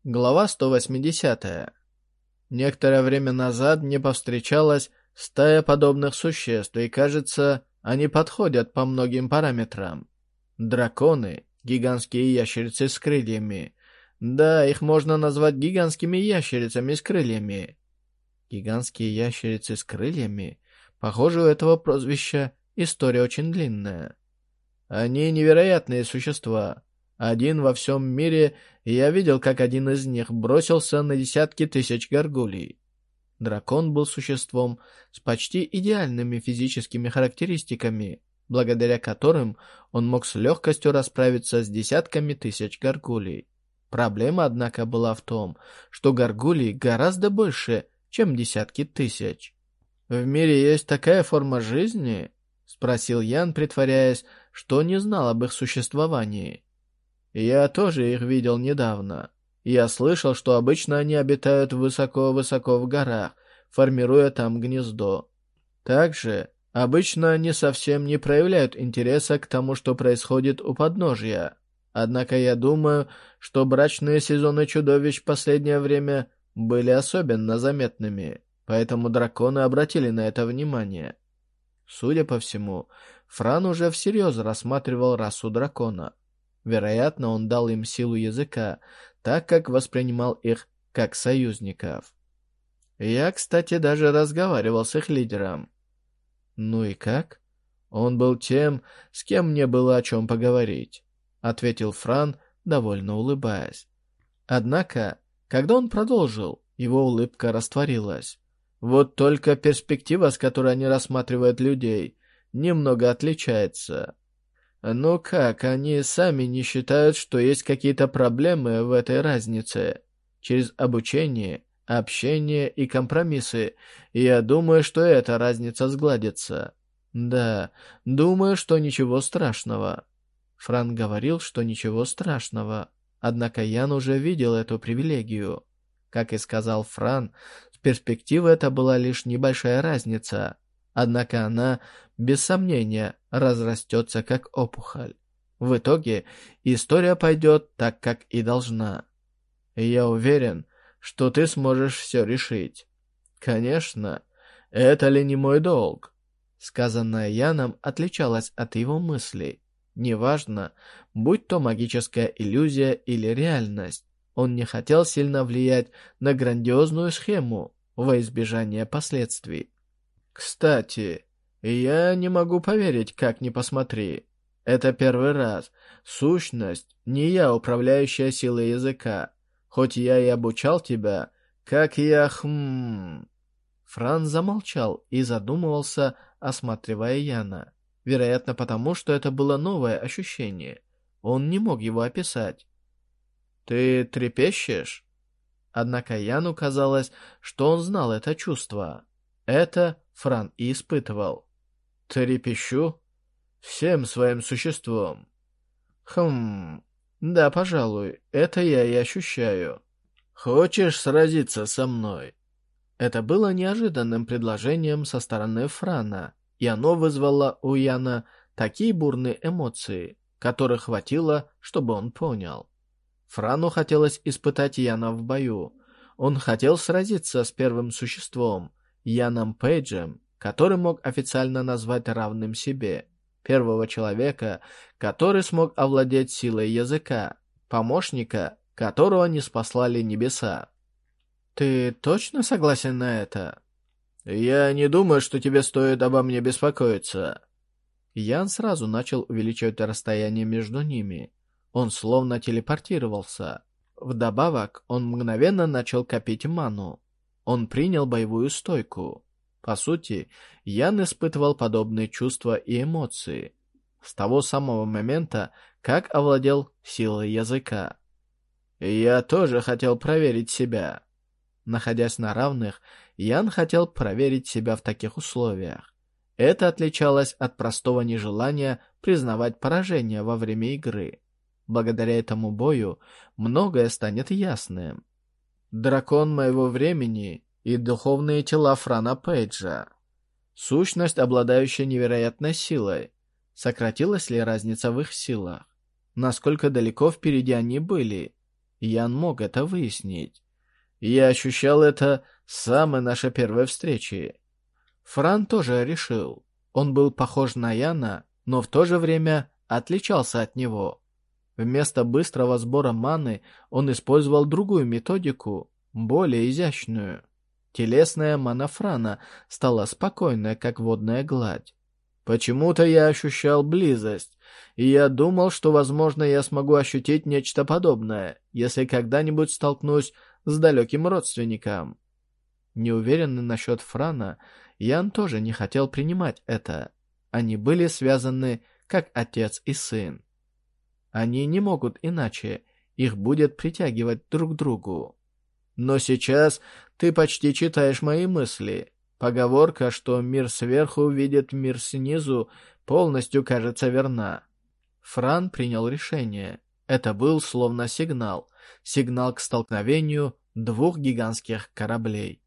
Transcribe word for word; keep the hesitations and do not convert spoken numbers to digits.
Глава сто восьмидесятая. Некоторое время назад мне повстречалась стая подобных существ, и, кажется, они подходят по многим параметрам. Драконы, гигантские ящерицы с крыльями. Да, их можно назвать гигантскими ящерицами с крыльями. Гигантские ящерицы с крыльями? Похоже, у этого прозвища история очень длинная. Они невероятные существа. Один во всем мире, и я видел, как один из них бросился на десятки тысяч горгулей. Дракон был существом с почти идеальными физическими характеристиками, благодаря которым он мог с легкостью расправиться с десятками тысяч горгулей. Проблема, однако, была в том, что горгулей гораздо больше, чем десятки тысяч. «В мире есть такая форма жизни?» — спросил Ян, притворяясь, что не знал об их существовании. «Я тоже их видел недавно. Я слышал, что обычно они обитают высоко-высоко в горах, формируя там гнездо. Также обычно они совсем не проявляют интереса к тому, что происходит у подножья. Однако я думаю, что брачные сезоны чудовищ в последнее время были особенно заметными, поэтому драконы обратили на это внимание». Судя по всему, Фран уже всерьез рассматривал расу дракона. Вероятно, он дал им силу языка, так как воспринимал их как союзников. Я, кстати, даже разговаривал с их лидером. «Ну и как?» «Он был тем, с кем мне было о чем поговорить», — ответил Фран, довольно улыбаясь. Однако, когда он продолжил, его улыбка растворилась. Вот только перспектива, с которой они рассматривают людей, немного отличается. Ну как, они сами не считают, что есть какие-то проблемы в этой разнице? Через обучение, общение и компромиссы, я думаю, что эта разница сгладится. Да, думаю, что ничего страшного. Фран говорил, что ничего страшного. Однако Ян уже видел эту привилегию. Как и сказал Фран, с перспективы это была лишь небольшая разница. Однако она, без сомнения, разрастется как опухоль. В итоге история пойдет так, как и должна. И я уверен, что ты сможешь все решить. Конечно, это ли не мой долг? Сказанное Яном отличалось от его мыслей. Неважно, будь то магическая иллюзия или реальность, он не хотел сильно влиять на грандиозную схему во избежание последствий. Кстати, я не могу поверить, как ни посмотри. Это первый раз. Сущность, не я, управляющая силой языка. Хоть я и обучал тебя, как я... Хм... Фран замолчал и задумывался, осматривая Яна. Вероятно, потому что это было новое ощущение. Он не мог его описать. «Ты трепещешь?» Однако Яну казалось, что он знал это чувство. Это Фран и испытывал. «Трепещу? Всем своим существом». «Хм... Да, пожалуй, это я и ощущаю. Хочешь сразиться со мной?» Это было неожиданным предложением со стороны Франа, и оно вызвало у Яна такие бурные эмоции, которых хватило, чтобы он понял. Франу хотелось испытать Яна в бою. Он хотел сразиться с первым существом, Яном Пейджем, который мог официально назвать равным себе, первого человека, который смог овладеть силой языка, помощника, которого не спаслали небеса. «Ты точно согласен на это?» «Я не думаю, что тебе стоит обо мне беспокоиться». Ян сразу начал увеличивать расстояние между ними. Он словно телепортировался. Вдобавок, он мгновенно начал копить ману. Он принял боевую стойку. По сути, Ян испытывал подобные чувства и эмоции с того самого момента, как овладел силой языка. «Я тоже хотел проверить себя». Находясь на равных, Ян хотел проверить себя в таких условиях. Это отличалось от простого нежелания признавать поражение во время игры. Благодаря этому бою многое станет ясным. Дракон моего времени и духовные тела Франа Пейджа. Сущность, обладающая невероятной силой. Сократилась ли разница в их силах? Насколько далеко впереди они были? Ян мог это выяснить. Я ощущал это с самой нашей первой встречи. Фран тоже решил. Он был похож на Яна, но в то же время отличался от него. Вместо быстрого сбора маны он использовал другую методику, более изящную. Телесная мана Франа стала спокойная, как водная гладь. Почему-то я ощущал близость, и я думал, что, возможно, я смогу ощутить нечто подобное, если когда-нибудь столкнусь с далеким родственником. Неуверенный насчет Франа, Ян тоже не хотел принимать это. Они были связаны, как отец и сын. Они не могут иначе, их будет притягивать друг к другу. Но сейчас ты почти читаешь мои мысли. Поговорка, что мир сверху видит мир снизу, полностью кажется верна. Фран принял решение. Это был словно сигнал. Сигнал к столкновению двух гигантских кораблей.